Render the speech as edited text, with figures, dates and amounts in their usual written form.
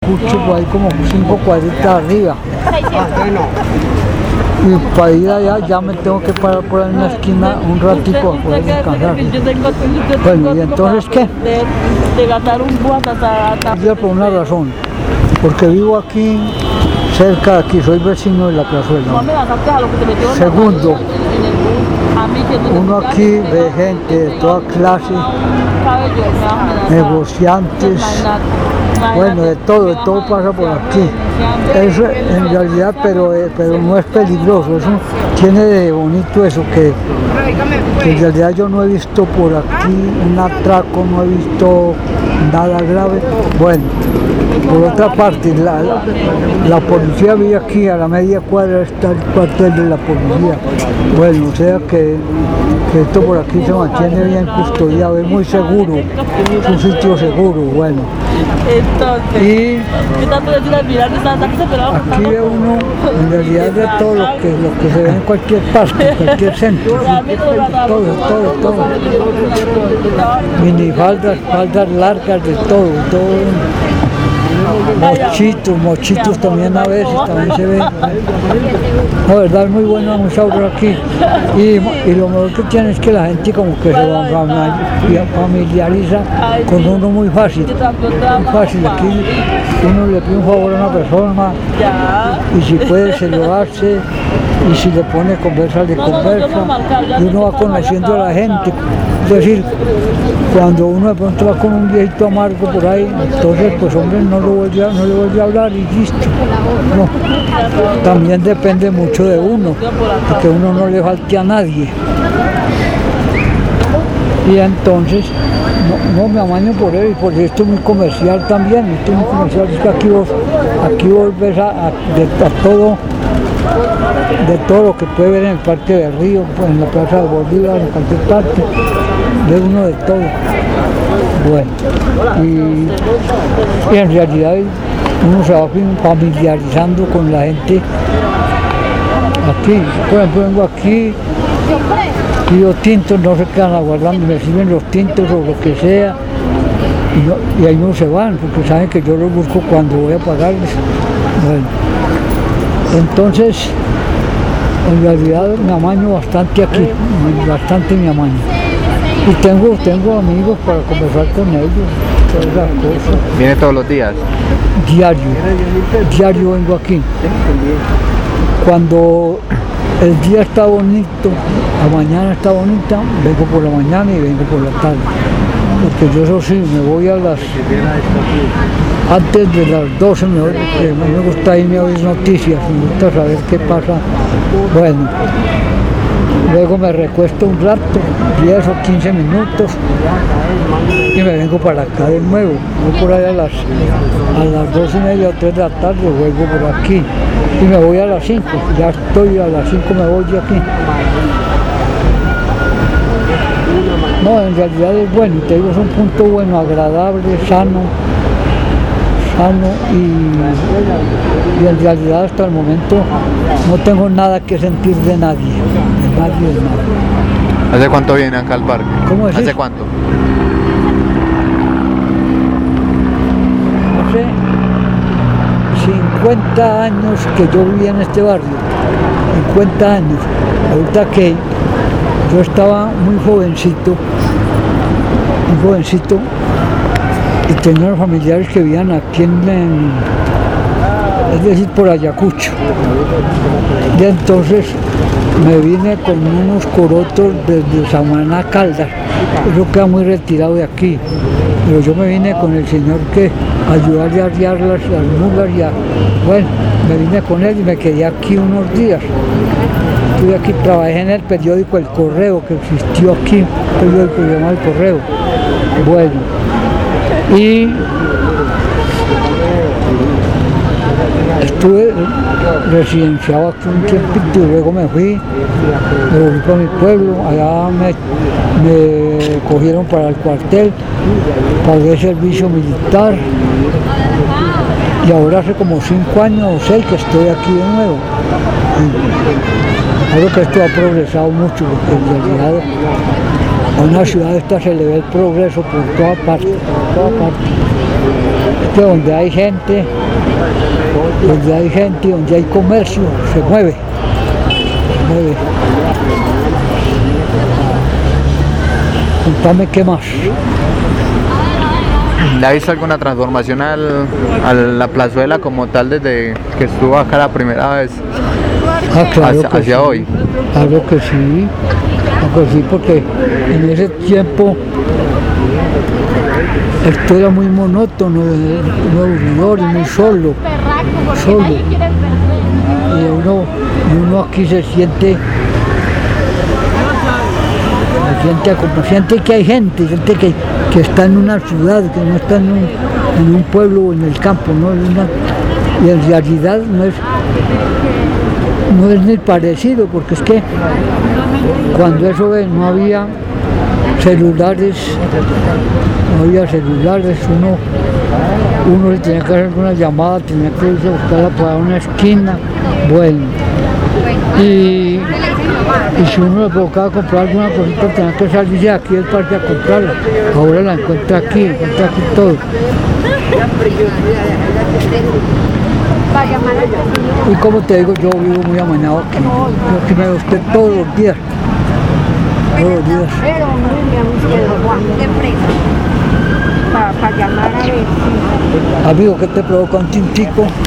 Ayacucho, por ahí como 5 cuadritas arriba. Y para ir allá ya me tengo que parar por ahí en la esquina un ratico a poder descansar. Bueno, ¿y entonces qué? Ya por una razón, porque vivo aquí, cerca de aquí, soy vecino de la plazuela. Segundo, uno aquí ve gente de toda clase, negociantes, bueno, de todo pasa por aquí. Eso en realidad, pero no es peligroso, eso tiene de bonito eso, que en realidad yo no he visto por aquí un atraco, no he visto nada grave. Bueno, por otra parte, la policía vive aquí, a la media cuadra está el cuartel de la policía. Bueno, o sea que esto por aquí se mantiene bien custodiado, es muy seguro, es un sitio seguro, bueno. Y aquí ve uno en realidad de todo lo que se ve en cualquier parte, en cualquier centro, todo. Minifaldas, faldas largas, de todo. Mochitos también a veces, también se ven. La verdad es muy bueno, muy sabroso aquí. Y lo mejor que tiene es que la gente como que se familiariza con uno muy fácil. Aquí uno le pide un favor a una persona y si puede se lo hace, y si le pone conversa, le conversa, y uno va conociendo a la gente. Es decir, cuando uno de pronto va con un viejito amargo por ahí, entonces pues hombre no le vuelve a hablar y listo. No. También depende mucho de uno, porque uno no le falte a nadie. Y entonces no me amaño por él, porque esto es muy comercial también, es que aquí vos ves de todo lo que puede ver en el Parque del Río, en la Plaza de Bolívar, en cualquier parte, ve uno de todo. Bueno, y en realidad uno se va familiarizando con la gente aquí. Por ejemplo, vengo aquí, pido tintos, no se quedan aguardando, me sirven los tintos o lo que sea, y ahí no se van, porque saben que yo los busco cuando voy a pagarles. Bueno, entonces, en realidad me amaño bastante aquí, bastante me amaño. Y tengo amigos para conversar con ellos, todas esas cosas. ¿Viene todos los días? Diario vengo aquí. Cuando el día está bonito, la mañana está bonita, vengo por la mañana y vengo por la tarde. Porque yo eso sí, me voy antes de las 12 me voy, porque me gusta irme a oír noticias, me gusta saber qué pasa. Bueno, luego me recuesto un rato, 10 o 15 minutos, y me vengo para acá de nuevo. Voy por ahí a las 2:30 o 3 de la tarde, vuelvo por aquí, y me voy a las 5, ya estoy a las 5, me voy de aquí. No, en realidad es bueno, te digo, es un punto bueno, agradable, sano, y en realidad hasta el momento no tengo nada que sentir de nadie. ¿Hace cuánto viene acá al parque? ¿Cómo decís? ¿Hace cuánto? Hace 50 años que yo vivía en este barrio, 50 años. Ahorita que yo estaba muy jovencito, y tenía unos familiares que vivían aquí es decir, por Ayacucho. Y entonces me vine con unos corotos desde Samaná Caldas, eso queda muy retirado de aquí, pero yo me vine con el señor que ayudarle a arriar las mulas bueno, me vine con él y me quedé aquí unos días. Estuve aquí, trabajé en el periódico El Correo, que existió aquí, un periódico que se llama El Correo. Bueno, y estuve residenciado aquí un tiempito y luego me volví para mi pueblo, allá me cogieron para el cuartel, pagué servicio militar y ahora hace como 5 años o 6 que estoy aquí de nuevo. Creo que esto ha progresado mucho, porque en realidad A una ciudad esta se le ve el progreso por toda parte, por toda parte. Es que donde hay gente, donde hay comercio, se mueve. Mueve. Contame qué más. ¿Le ha visto alguna transformación a la plazuela como tal desde que estuvo acá la primera vez Claro que hacia sí. hoy? Claro que sí. Claro que sí, porque en ese tiempo esto era muy monótono, muy aburridor y muy solo. Y uno aquí se siente que hay gente que está en una ciudad, que no está en un pueblo o en el campo, ¿no? Y en realidad no es ni parecido, porque es que cuando eso no había celulares, uno le tenía que hacer alguna llamada, tenía que irse a buscarla para una esquina, bueno. Y si uno le provocaba comprar alguna cosita, tenía que salirse de aquí del parque a comprarla. Ahora la encuentra aquí todo. Y como te digo, yo vivo muy amañado aquí. Yo aquí me veo usted todos los días. Todos los días. Para llamar a ver si... Amigo, ¿qué te provoca un tintico?